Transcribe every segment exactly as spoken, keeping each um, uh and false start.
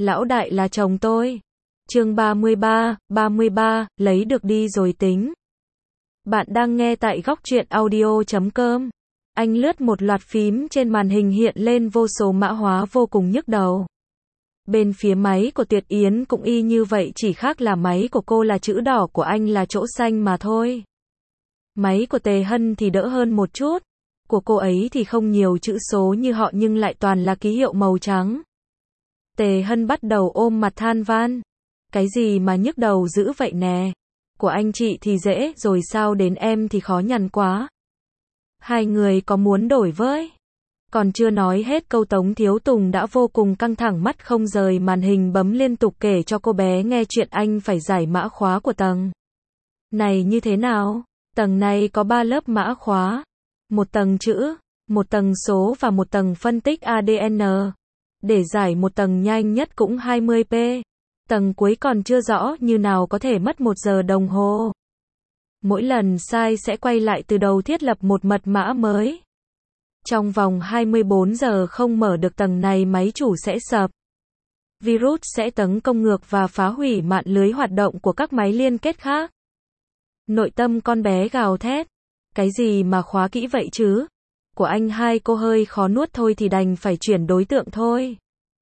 Lão đại là chồng tôi. Chương ba mươi ba, ba mươi ba, lấy được đi rồi tính. Bạn đang nghe tại góc truyện audio chấm com. Anh lướt một loạt phím trên màn hình hiện lên vô số mã hóa vô cùng nhức đầu. Bên phía máy của Tuyệt Yến cũng y như vậy, chỉ khác là máy của cô là chữ đỏ, của anh là chỗ xanh mà thôi. Máy của Tề Hân thì đỡ hơn một chút. Của cô ấy thì không nhiều chữ số như họ nhưng lại toàn là ký hiệu màu trắng. Tề Hân bắt đầu ôm mặt than van. Cái gì mà nhức đầu dữ vậy nè. Của anh chị thì dễ, rồi sao đến em thì khó nhằn quá. Hai người có muốn đổi với? Còn chưa nói hết câu, Tống Thiếu Tùng đã vô cùng căng thẳng, mắt không rời màn hình, bấm liên tục kể cho cô bé nghe chuyện anh phải giải mã khóa của tầng này như thế nào. Tầng này có ba lớp mã khóa. Một tầng chữ, một tầng số và một tầng phân tích a đê en. Để giải một tầng nhanh nhất cũng hai mươi phút. Tầng cuối còn chưa rõ như nào, có thể mất một giờ đồng hồ. Mỗi lần sai sẽ quay lại từ đầu, thiết lập một mật mã mới. Trong vòng hai mươi bốn giờ không mở được tầng này, máy chủ sẽ sập. Virus sẽ tấn công ngược và phá hủy mạng lưới hoạt động của các máy liên kết khác. Nội tâm con bé gào thét. Cái gì mà khóa kỹ vậy chứ? Của anh hai cô hơi khó nuốt, thôi thì đành phải chuyển đối tượng thôi.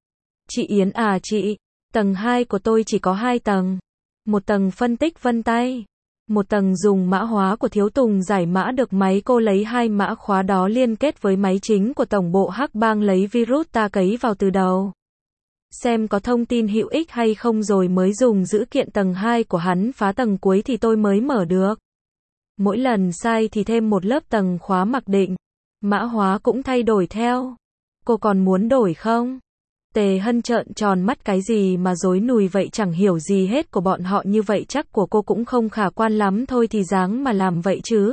Chị Yến à chị, tầng hai của tôi chỉ có hai tầng. Một tầng phân tích vân tay. Một tầng dùng mã hóa của Thiếu Tùng giải mã được máy cô, lấy hai mã khóa đó liên kết với máy chính của tổng bộ Hắc Bang, lấy virus ta cấy vào từ đầu. Xem có thông tin hữu ích hay không rồi mới dùng dữ kiện tầng hai của hắn phá tầng cuối thì tôi mới mở được. Mỗi lần sai thì thêm một lớp tầng khóa mặc định. Mã hóa cũng thay đổi theo. Cô còn muốn đổi không? Tề Hân trợn tròn mắt, cái gì mà rối nùi vậy, chẳng hiểu gì hết, của bọn họ như vậy chắc của cô cũng không khả quan lắm, thôi thì dáng mà làm vậy chứ.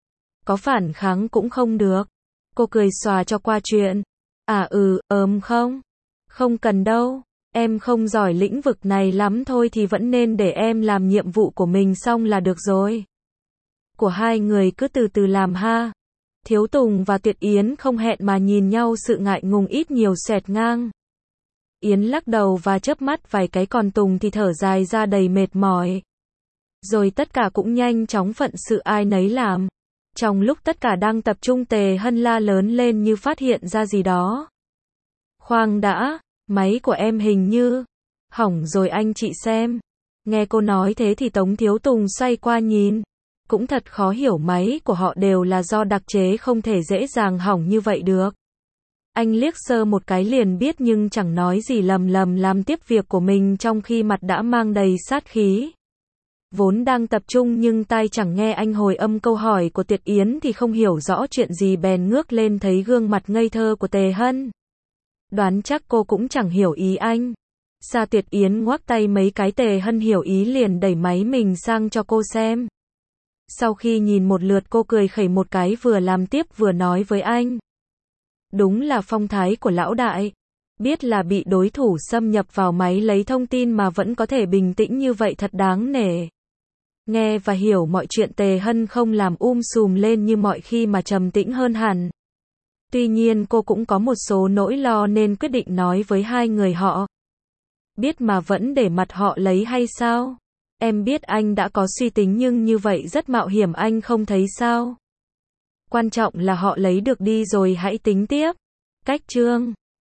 Có phản kháng cũng không được. Cô cười xòa cho qua chuyện. À ừ, ờm không? Không cần đâu. Em không giỏi lĩnh vực này lắm, thôi thì vẫn nên để em làm nhiệm vụ của mình xong là được rồi. Của hai người cứ từ từ làm ha. Thiếu Tùng và Tuyệt Yến không hẹn mà nhìn nhau, sự ngại ngùng ít nhiều xẹt ngang. Yến lắc đầu và chớp mắt vài cái, còn Tùng thì thở dài ra đầy mệt mỏi. Rồi tất cả cũng nhanh chóng phận sự ai nấy làm. Trong lúc tất cả đang tập trung, Tề Hân la lớn lên như phát hiện ra gì đó. Khoan đã, máy của em hình như hỏng rồi, anh chị xem. Nghe cô nói thế thì Tống Thiếu Tùng xoay qua nhìn. Cũng thật khó hiểu, máy của họ đều là do đặc chế, không thể dễ dàng hỏng như vậy được. Anh liếc sơ một cái liền biết nhưng chẳng nói gì, lầm lầm làm tiếp việc của mình trong khi mặt đã mang đầy sát khí. Vốn đang tập trung nhưng tai chẳng nghe anh hồi âm câu hỏi của Tuyệt Yến thì không hiểu rõ chuyện gì, bèn ngước lên thấy gương mặt ngây thơ của Tề Hân. Đoán chắc cô cũng chẳng hiểu ý anh. Sa Tuyệt Yến ngoắc tay mấy cái, Tề Hân hiểu ý liền đẩy máy mình sang cho cô xem. Sau khi nhìn một lượt, cô cười khẩy một cái, vừa làm tiếp vừa nói với anh. Đúng là phong thái của lão đại. Biết là bị đối thủ xâm nhập vào máy lấy thông tin mà vẫn có thể bình tĩnh như vậy, thật đáng nể. Nghe và hiểu mọi chuyện, Tề Hân không làm um sùm lên như mọi khi mà trầm tĩnh hơn hẳn. Tuy nhiên cô cũng có một số nỗi lo nên quyết định nói với hai người họ. Biết mà vẫn để mặt họ lấy hay sao? Em biết anh đã có suy tính nhưng như vậy rất mạo hiểm, anh không thấy sao? Quan trọng là họ lấy được đi rồi hãy tính tiếp. Cách chương